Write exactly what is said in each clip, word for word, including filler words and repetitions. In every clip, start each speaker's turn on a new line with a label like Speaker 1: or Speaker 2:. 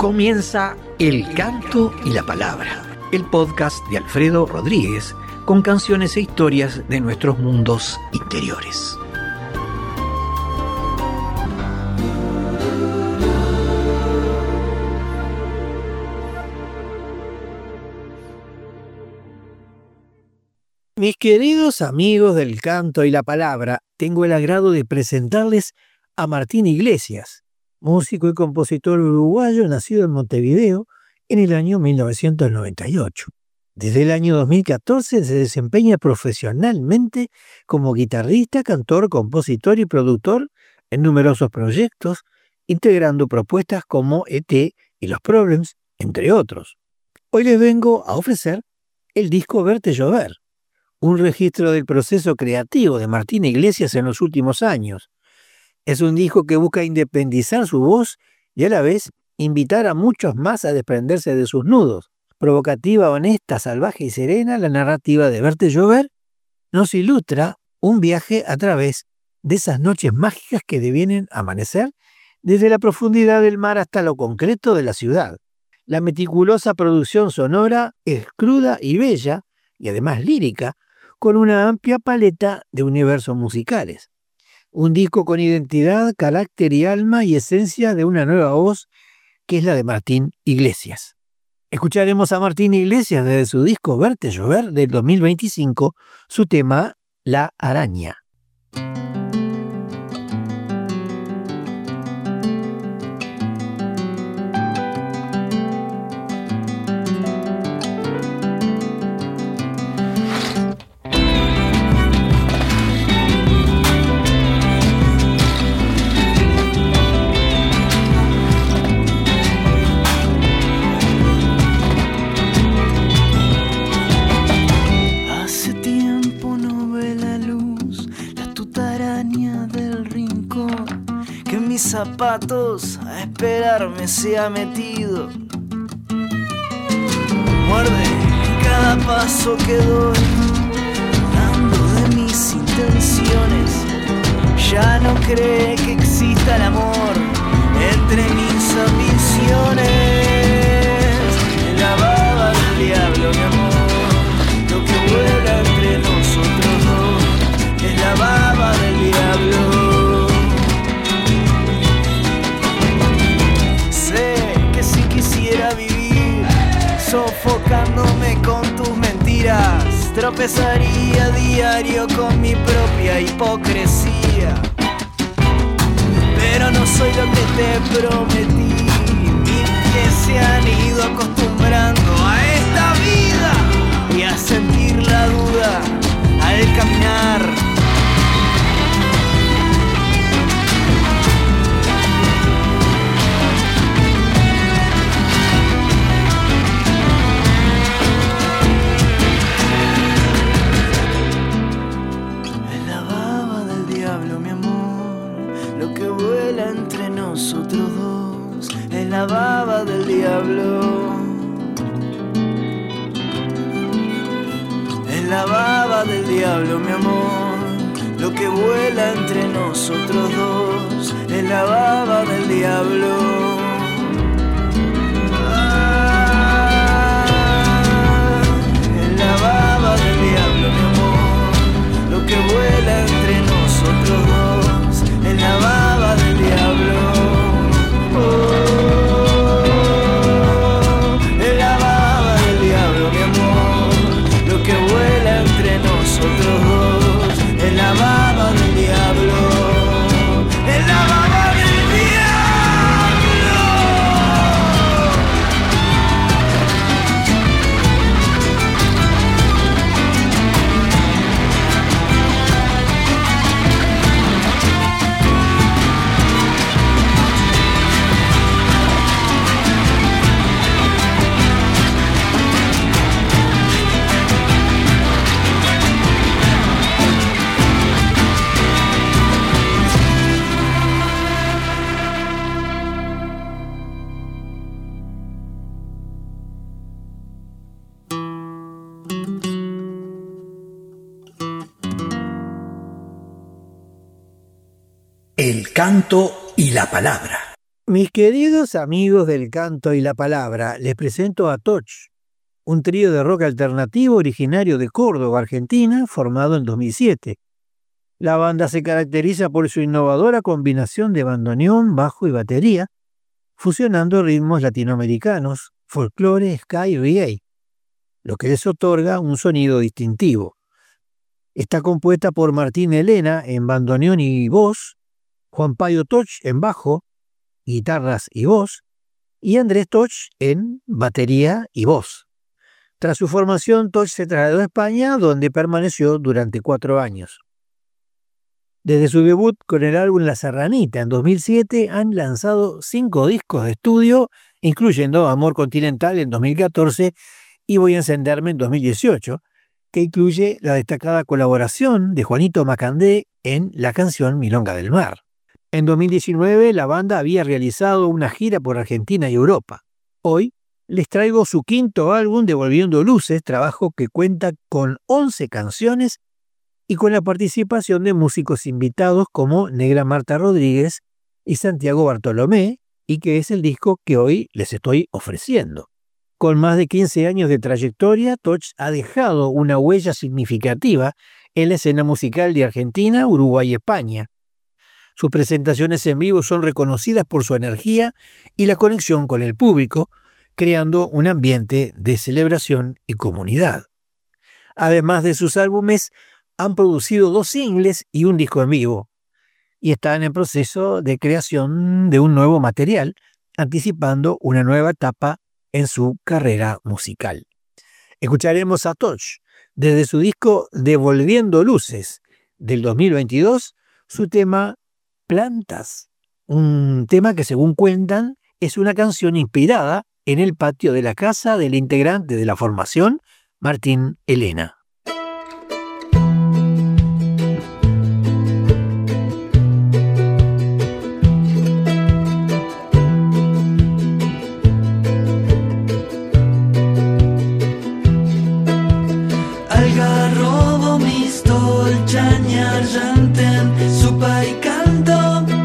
Speaker 1: Comienza El Canto y la Palabra, el podcast de Alfredo Rodríguez, con canciones e historias de nuestros mundos interiores.
Speaker 2: Mis queridos amigos del Canto y la Palabra, tengo el agrado de presentarles a Martín Iglesias, músico y compositor uruguayo nacido en Montevideo en el año mil novecientos noventa y ocho. Desde el año dos mil catorce se desempeña profesionalmente como guitarrista, cantor, compositor y productor en numerosos proyectos, integrando propuestas como E T y Los Problems, entre otros. Hoy les vengo a ofrecer el disco Verte Llover, un registro del proceso creativo de Martín Iglesias en los últimos años. Es un disco que busca independizar su voz y a la vez invitar a muchos más a desprenderse de sus nudos. Provocativa, honesta, salvaje y serena, la narrativa de Verte Llover nos ilustra un viaje a través de esas noches mágicas que devienen amanecer desde la profundidad del mar hasta lo concreto de la ciudad. La meticulosa producción sonora es cruda y bella, y además lírica, con una amplia paleta de universos musicales. Un disco con identidad, carácter y alma y esencia de una nueva voz que es la de Martín Iglesias. Escucharemos a Martín Iglesias desde su disco Verte Llover del dos mil veinticinco, su tema La Araña.
Speaker 3: Zapatos a esperarme se ha metido. Muerde cada paso que doy, dudando de mis intenciones. Ya no cree que exista el amor entre mis ambiciones. La baba del diablo, mi amor, lo que vuela entre nosotros dos es la baba del diablo. Sofocándome con tus mentiras, tropezaría a diario con mi propia hipocresía. Pero no soy lo que te prometí, mis pies se han ido acostumbrando a esta vida y a sentir la duda al caminar. Nosotros dos, es la baba del diablo. Es la baba del diablo, mi amor. Lo que vuela entre nosotros dos es la baba del diablo. Ah, es la baba del diablo, mi amor. Lo que vuela entre nosotros dos es la baba del diablo.
Speaker 1: El Canto y la Palabra,
Speaker 2: Mis queridos amigos del canto y la palabra, les presento a Toch, un trío de rock alternativo originario de Córdoba, Argentina, formado en dos mil siete. La banda se caracteriza por su innovadora combinación de bandoneón, bajo y batería, fusionando ritmos latinoamericanos, folclore, ska y reggae, lo que les otorga un sonido distintivo. Está compuesta por Martín Elena en bandoneón y voz, Juan Payo Toch en bajo, guitarras y voz, y Andrés Toch en batería y voz. Tras su formación, Toch se trasladó a España, donde permaneció durante cuatro años. Desde su debut con el álbum La Serranita en dos mil siete, han lanzado cinco discos de estudio, incluyendo Amor Continental en dos mil catorce y Voy a encenderme en dos mil dieciocho, que incluye la destacada colaboración de Juanito Macandé en la canción Milonga del Mar. En dos mil diecinueve, la banda había realizado una gira por Argentina y Europa. Hoy les traigo su quinto álbum, Devolviendo Luces, trabajo que cuenta con once canciones y con la participación de músicos invitados como Negra Marta Rodríguez y Santiago Bartolomé, y que es el disco que hoy les estoy ofreciendo. Con más de quince años de trayectoria, Toch ha dejado una huella significativa en la escena musical de Argentina, Uruguay y España. Sus presentaciones en vivo son reconocidas por su energía y la conexión con el público, creando un ambiente de celebración y comunidad. Además de sus álbumes, han producido dos singles y un disco en vivo, y están en proceso de creación de un nuevo material, anticipando una nueva etapa en su carrera musical. Escucharemos a Toch desde su disco Devolviendo Luces del dos mil veintidós, su tema Plantas, un tema que, según cuentan, es una canción inspirada en el patio de la casa del integrante de la formación, Martín Elena.
Speaker 3: Algarrobo, mistol, chañar, llanten, supa y canto.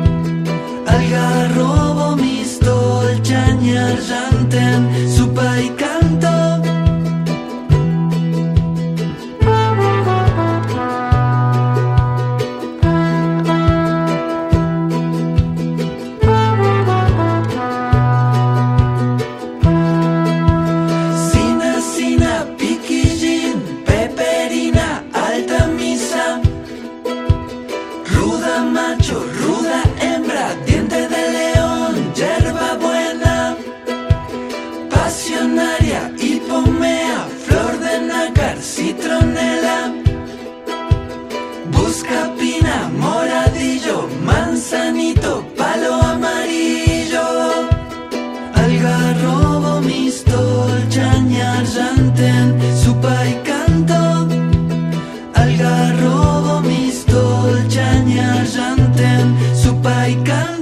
Speaker 3: Algarrobo, mistol, chañar, llanten, supa y canto. Sina, sina, piquillín, peperina, alta misa. Ruda macho, ruda hembra, diente de león, yerba buena. Pasionaria, hipomea, flor de nácar, citronela. Buscapina, moradillo, manzanito, palo amarillo. Algarrobo, mistol, chañar, llanten, supa y canto. Algarrobo, mistol, chañar, llanten, supa y canto.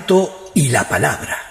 Speaker 1: canto y la palabra.